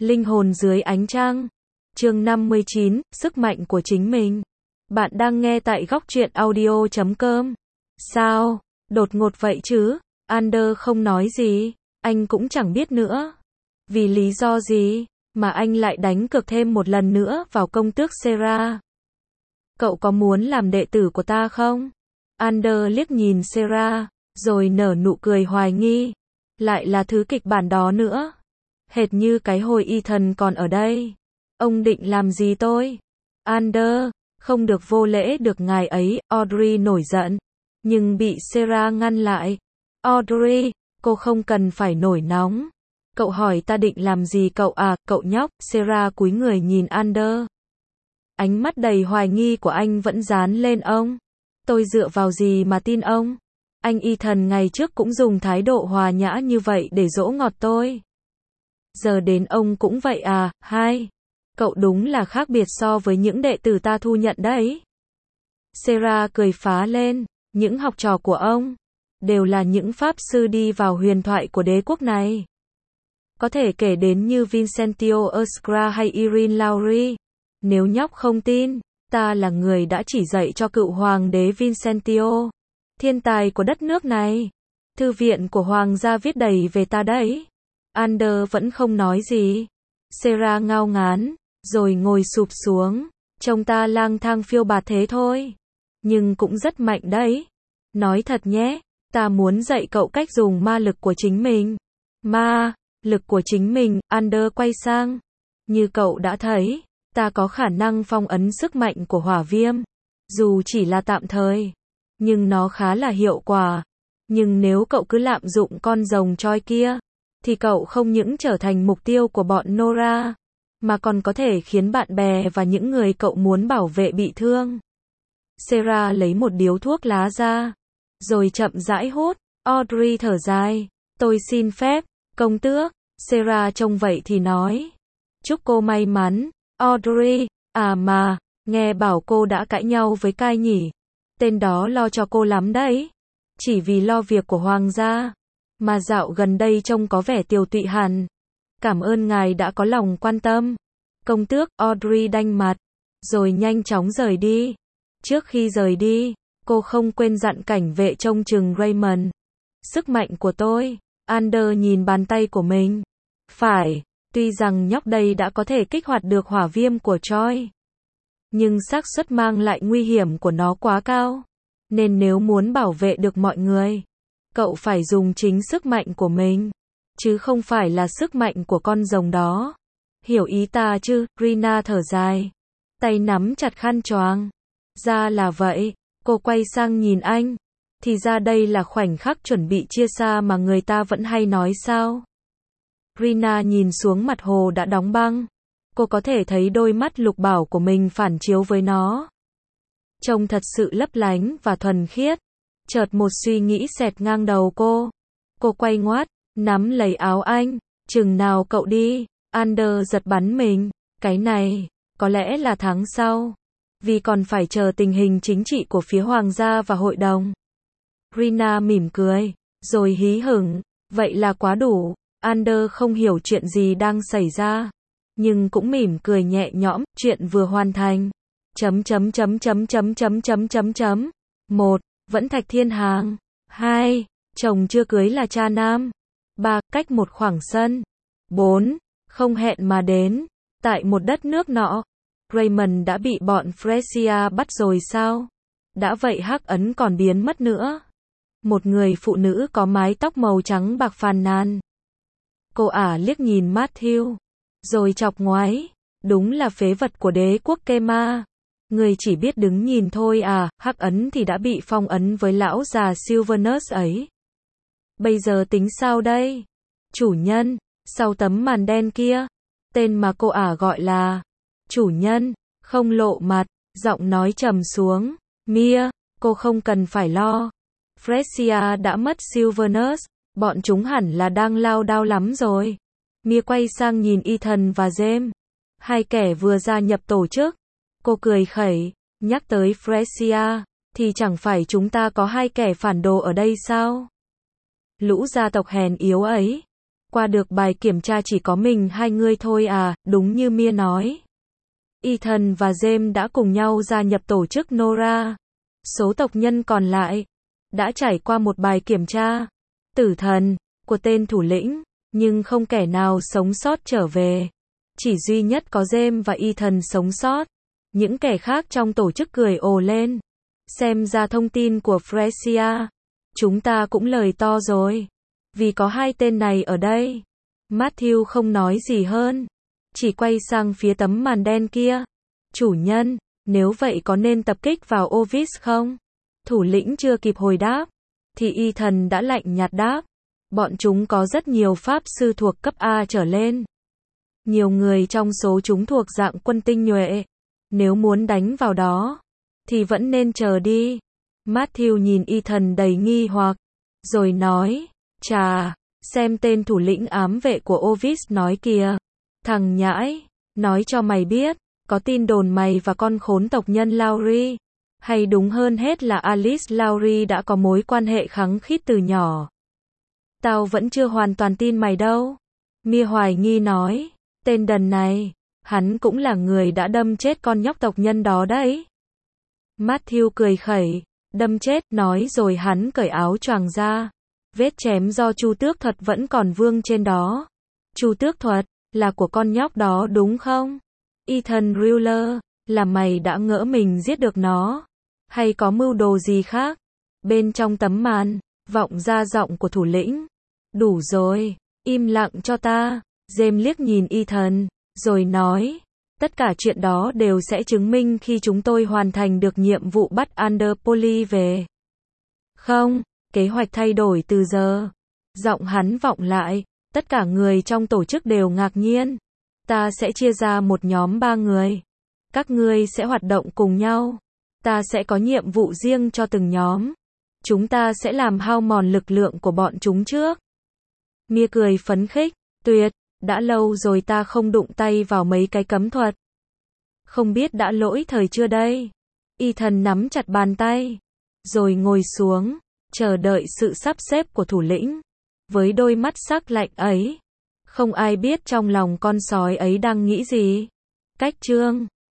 Linh hồn dưới ánh trăng. Chương 59, sức mạnh của chính mình. Bạn đang nghe tại góc truyện audio.com. Sao? Đột ngột vậy chứ? Ander không nói gì, anh cũng chẳng biết nữa. Vì lý do gì mà anh lại đánh cược thêm một lần nữa vào công tước Sarah? Cậu có muốn làm đệ tử của ta không? Ander liếc nhìn Sarah, rồi nở nụ cười hoài nghi. Lại là thứ kịch bản đó nữa. Hệt như cái hồi Ethan còn ở đây. Ông định làm gì tôi? Ander, không được vô lễ được ngài ấy, Audrey nổi giận. Nhưng bị Sarah ngăn lại. Audrey, cô không cần phải nổi nóng. Cậu hỏi ta định làm gì cậu à, cậu nhóc, Sarah cúi người nhìn Ander. Ánh mắt đầy hoài nghi của anh vẫn dán lên ông. Tôi dựa vào gì mà tin ông? Anh Ethan ngày trước cũng dùng thái độ hòa nhã như vậy để dỗ ngọt tôi. Giờ đến ông cũng vậy à, hai. Cậu đúng là khác biệt so với những đệ tử ta thu nhận đấy. Sarah cười phá lên, những học trò của ông đều là những pháp sư đi vào huyền thoại của đế quốc này. Có thể kể đến như Vincentio Iskra hay Irene Lowry. Nếu nhóc không tin, ta là người đã chỉ dạy cho cựu hoàng đế Vincentio, thiên tài của đất nước này. Thư viện của hoàng gia viết đầy về ta đấy. Ander vẫn không nói gì. Sarah ngao ngán, rồi ngồi sụp xuống. Trông ta lang thang phiêu bạt thế thôi, nhưng cũng rất mạnh đấy. Nói thật nhé, ta muốn dạy cậu cách dùng ma lực của chính mình. Ma lực của chính mình, Ander quay sang. Như cậu đã thấy, ta có khả năng phong ấn sức mạnh của hỏa viêm. Dù chỉ là tạm thời, nhưng nó khá là hiệu quả. Nhưng nếu cậu cứ lạm dụng con rồng choi kia, thì cậu không những trở thành mục tiêu của bọn Nora, mà còn có thể khiến bạn bè và những người cậu muốn bảo vệ bị thương. Sarah lấy một điếu thuốc lá ra, rồi chậm rãi hút. Audrey thở dài. Tôi xin phép, công tước. Sarah trông vậy thì nói. Chúc cô may mắn, Audrey. À mà, nghe bảo cô đã cãi nhau với Kai nhỉ? Tên đó lo cho cô lắm đấy. Chỉ vì lo việc của hoàng gia, mà dạo gần đây trông có vẻ tiều tụy hẳn. Cảm ơn ngài đã có lòng quan tâm. Công tước, Audrey đanh mặt, rồi nhanh chóng rời đi. Trước khi rời đi, cô không quên dặn cảnh vệ trông chừng Raymond. Sức mạnh của tôi. Ander nhìn bàn tay của mình. Phải, tuy rằng nhóc đây đã có thể kích hoạt được hỏa viêm của Choi, nhưng xác suất mang lại nguy hiểm của nó quá cao. Nên nếu muốn bảo vệ được mọi người, cậu phải dùng chính sức mạnh của mình, chứ không phải là sức mạnh của con rồng đó. Hiểu ý ta chứ? Rina thở dài, tay nắm chặt khăn choàng. Ra là vậy. Cô quay sang nhìn anh. Thì ra đây là khoảnh khắc chuẩn bị chia xa mà người ta vẫn hay nói sao? Rina nhìn xuống mặt hồ đã đóng băng. Cô có thể thấy đôi mắt lục bảo của mình phản chiếu với nó. Trông thật sự lấp lánh và thuần khiết. Chợt một suy nghĩ xẹt ngang đầu cô. Cô quay ngoắt, nắm lấy áo anh. Chừng nào cậu đi? Ander giật bắn mình. Cái này, có lẽ là tháng sau. Vì còn phải chờ tình hình chính trị của phía hoàng gia và hội đồng. Rina mỉm cười, rồi hí hửng. Vậy là quá đủ. Ander không hiểu chuyện gì đang xảy ra, nhưng cũng mỉm cười nhẹ nhõm. Chuyện vừa hoàn thành. 1. Vẫn Thạch Thiên Hàng. 2. Chồng chưa cưới là cha nam. 3. Cách một khoảng sân. 4. Không hẹn mà đến. Tại một đất nước nọ, Raymond đã bị bọn Fresia bắt rồi sao? Đã vậy hắc ấn còn biến mất nữa. Một người phụ nữ có mái tóc màu trắng bạc phàn nàn. Cô ả liếc nhìn Matthew, rồi chọc ngoáy. Đúng là phế vật của đế quốc Kema. Người chỉ biết đứng nhìn thôi à, hắc ấn thì đã bị phong ấn với lão già Silvanus ấy. Bây giờ tính sao đây? Chủ nhân, sau tấm màn đen kia, tên mà cô ả gọi là chủ nhân, không lộ mặt, giọng nói trầm xuống. Mia, cô không cần phải lo. Fresia đã mất Silvanus, bọn chúng hẳn là đang lao đao lắm rồi. Mia quay sang nhìn Ethan và James, hai kẻ vừa gia nhập tổ chức. Cô cười khẩy, nhắc tới Fresia, thì chẳng phải chúng ta có hai kẻ phản đồ ở đây sao? Lũ gia tộc hèn yếu ấy. Qua được bài kiểm tra chỉ có mình hai người thôi à, đúng như Mia nói. Ethan và James đã cùng nhau gia nhập tổ chức Nora. Số tộc nhân còn lại đã trải qua một bài kiểm tra tử thần của tên thủ lĩnh, nhưng không kẻ nào sống sót trở về. Chỉ duy nhất có James và Ethan sống sót. Những kẻ khác trong tổ chức cười ồ lên. Xem ra thông tin của Frecia, chúng ta cũng lời to rồi. Vì có hai tên này ở đây. Matthew không nói gì hơn. Chỉ quay sang phía tấm màn đen kia. Chủ nhân, nếu vậy có nên tập kích vào Ovis không? Thủ lĩnh chưa kịp hồi đáp. Thì Ethan đã lạnh nhạt đáp. Bọn chúng có rất nhiều pháp sư thuộc cấp A trở lên. Nhiều người trong số chúng thuộc dạng quân tinh nhuệ. Nếu muốn đánh vào đó, thì vẫn nên chờ đi. Matthew nhìn Ethan đầy nghi hoặc. Rồi nói, chà, xem tên thủ lĩnh ám vệ của Ovis nói kìa. Thằng nhãi, nói cho mày biết, có tin đồn mày và con khốn tộc nhân Lowry. Hay đúng hơn hết là Alice Lowry đã có mối quan hệ khăng khít từ nhỏ. Tao vẫn chưa hoàn toàn tin mày đâu. Mia hoài nghi nói, tên đần này, hắn cũng là người đã đâm chết con nhóc tộc nhân đó đấy. Matthew cười khẩy, đâm chết, nói rồi hắn cởi áo choàng ra. Vết chém do Chu Tước Thuật vẫn còn vương trên đó. Chu Tước Thuật, là của con nhóc đó đúng không? Ethan Ruler, là mày đã ngỡ mình giết được nó? Hay có mưu đồ gì khác? Bên trong tấm màn, vọng ra giọng của thủ lĩnh. Đủ rồi, im lặng cho ta. James liếc nhìn Ethan, rồi nói, tất cả chuyện đó đều sẽ chứng minh khi chúng tôi hoàn thành được nhiệm vụ bắt Underpolly về. Không, kế hoạch thay đổi từ giờ. Giọng hắn vọng lại, tất cả người trong tổ chức đều ngạc nhiên. Ta sẽ chia ra một nhóm 3 người. Các ngươi sẽ hoạt động cùng nhau. Ta sẽ có nhiệm vụ riêng cho từng nhóm. Chúng ta sẽ làm hao mòn lực lượng của bọn chúng trước. Mia cười phấn khích, tuyệt, đã lâu rồi ta không đụng tay vào mấy cái cấm thuật. Không biết đã lỗi thời chưa đây? Ethan nắm chặt bàn tay, rồi ngồi xuống, chờ đợi sự sắp xếp của thủ lĩnh. Với đôi mắt sắc lạnh ấy, không ai biết trong lòng con sói ấy đang nghĩ gì. Cách chương